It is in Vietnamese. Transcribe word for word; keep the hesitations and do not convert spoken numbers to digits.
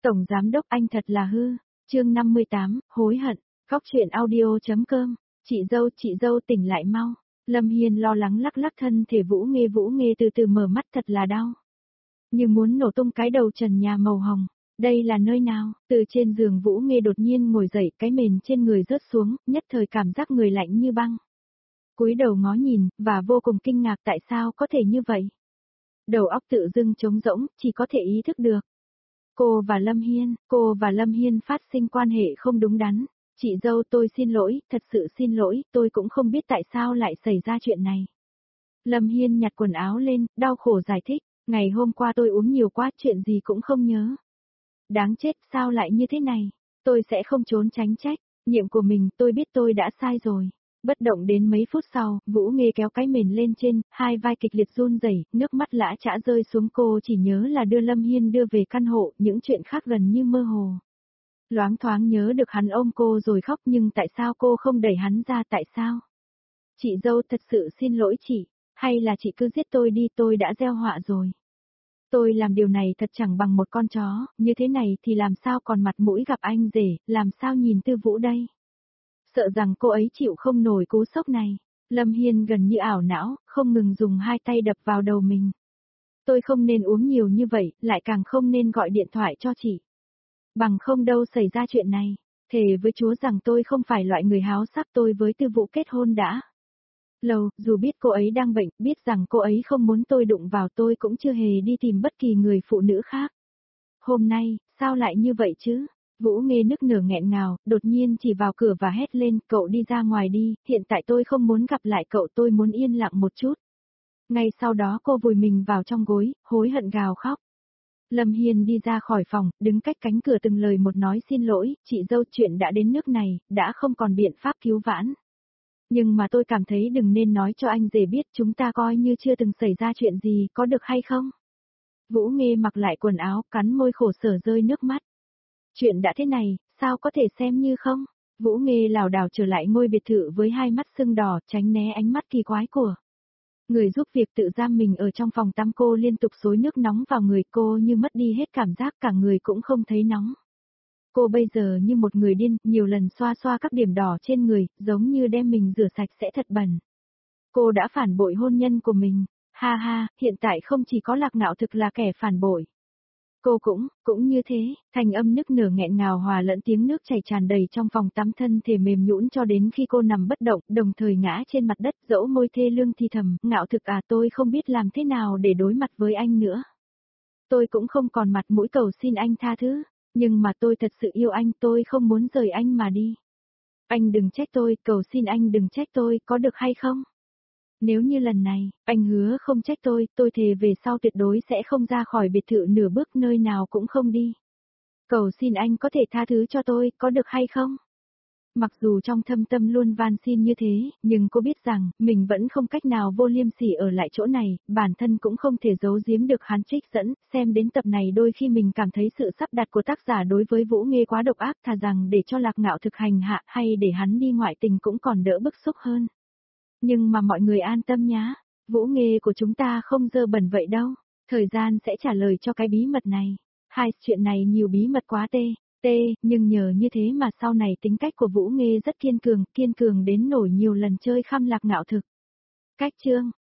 Tổng Giám Đốc anh thật là hư. Chương năm mươi tám, hối hận. Góc truyện audio.com. Chị dâu, chị dâu tỉnh lại mau. Lâm Hiên lo lắng lắc lắc thân thể Vũ Nghê. Vũ Nghê từ từ mở mắt, thật là đau. Như muốn nổ tung cái đầu trần nhà màu hồng. Đây là nơi nào? Từ trên giường Vũ Nghê đột nhiên ngồi dậy, cái mền trên người rớt xuống, nhất thời cảm giác người lạnh như băng. Cúi đầu ngó nhìn, và vô cùng kinh ngạc tại sao có thể như vậy. Đầu óc tự dưng trống rỗng, chỉ có thể ý thức được. Cô và Lâm Hiên, cô và Lâm Hiên phát sinh quan hệ không đúng đắn. Chị dâu tôi xin lỗi, thật sự xin lỗi, tôi cũng không biết tại sao lại xảy ra chuyện này. Lâm Hiên nhặt quần áo lên, đau khổ giải thích, ngày hôm qua tôi uống nhiều quá, chuyện gì cũng không nhớ. Đáng chết, sao lại như thế này? Tôi sẽ không trốn tránh trách, nhiệm của mình, tôi biết tôi đã sai rồi. Bất động đến mấy phút sau, Vũ Nghê kéo cái mền lên trên, hai vai kịch liệt run rẩy, nước mắt lã chã rơi xuống. Cô chỉ nhớ là đưa Lâm Hiên đưa về căn hộ, những chuyện khác gần như mơ hồ. Loáng thoáng nhớ được hắn ôm cô rồi khóc, nhưng tại sao cô không đẩy hắn ra, tại sao? Chị dâu thật sự xin lỗi chị, hay là chị cứ giết tôi đi, tôi đã gieo họa rồi. Tôi làm điều này thật chẳng bằng một con chó, như thế này thì làm sao còn mặt mũi gặp anh rể, làm sao nhìn Tư Vũ đây? Sợ rằng cô ấy chịu không nổi cú sốc này. Lâm Hiên gần như ảo não, không ngừng dùng hai tay đập vào đầu mình. Tôi không nên uống nhiều như vậy, lại càng không nên gọi điện thoại cho chị. Bằng không đâu xảy ra chuyện này. Thề với Chúa rằng tôi không phải loại người háo sắc, tôi với Tư Vũ kết hôn đã lâu, dù biết cô ấy đang bệnh, biết rằng cô ấy không muốn tôi đụng vào, tôi cũng chưa hề đi tìm bất kỳ người phụ nữ khác. Hôm nay, sao lại như vậy chứ? Vũ Nghê nức nở nghẹn ngào, đột nhiên chỉ vào cửa và hét lên, cậu đi ra ngoài đi, hiện tại tôi không muốn gặp lại cậu, tôi muốn yên lặng một chút. Ngay sau đó cô vùi mình vào trong gối, hối hận gào khóc. Lâm Hiên đi ra khỏi phòng, đứng cách cánh cửa từng lời một nói xin lỗi, chị dâu, chuyện đã đến nước này, đã không còn biện pháp cứu vãn. Nhưng mà tôi cảm thấy đừng nên nói cho anh rể biết, chúng ta coi như chưa từng xảy ra chuyện gì, có được hay không? Vũ Nghê mặc lại quần áo, cắn môi khổ sở rơi nước mắt. Chuyện đã thế này, sao có thể xem như không? Vũ Nghê lảo đảo trở lại ngôi biệt thự với hai mắt sưng đỏ, tránh né ánh mắt kỳ quái của người giúp việc tự giam mình ở trong phòng tắm. Cô liên tục xối nước nóng vào người, cô như mất đi hết cảm giác, cả người cũng không thấy nóng. Cô bây giờ như một người điên, nhiều lần xoa xoa các điểm đỏ trên người, giống như đem mình rửa sạch sẽ thật bẩn. Cô đã phản bội hôn nhân của mình. Ha ha, hiện tại không chỉ có Lạc Ngạo Thực là kẻ phản bội. Cô cũng, cũng như thế, thành âm nức nở nghẹn ngào hòa lẫn tiếng nước chảy tràn đầy trong phòng tắm, thân thể mềm nhũn cho đến khi cô nằm bất động, đồng thời ngã trên mặt đất, dẫu môi thê lương thì thầm, Ngạo Thực à, tôi không biết làm thế nào để đối mặt với anh nữa. Tôi cũng không còn mặt mũi cầu xin anh tha thứ, nhưng mà tôi thật sự yêu anh, tôi không muốn rời anh mà đi. Anh đừng trách tôi, cầu xin anh đừng trách tôi, có được hay không? Nếu như lần này, anh hứa không trách tôi, tôi thề về sau tuyệt đối sẽ không ra khỏi biệt thự nửa bước, nơi nào cũng không đi. Cầu xin anh có thể tha thứ cho tôi, có được hay không? Mặc dù trong thâm tâm luôn van xin như thế, nhưng cô biết rằng, mình vẫn không cách nào vô liêm sỉ ở lại chỗ này, bản thân cũng không thể giấu giếm được hắn trích dẫn. Xem đến tập này đôi khi mình cảm thấy sự sắp đặt của tác giả đối với Vũ Nghê quá độc ác, thà rằng để cho Lạc Ngạo Thực hành hạ hay để hắn đi ngoại tình cũng còn đỡ bức xúc hơn. Nhưng mà mọi người an tâm nhá, Vũ Nghê của chúng ta không dơ bẩn vậy đâu, thời gian sẽ trả lời cho cái bí mật này. Hai, chuyện này nhiều bí mật quá tê, tê, nhưng nhờ như thế mà sau này tính cách của Vũ Nghê rất kiên cường, kiên cường đến nổi nhiều lần chơi khăm Lạc Ngạo Thực. Cách chương.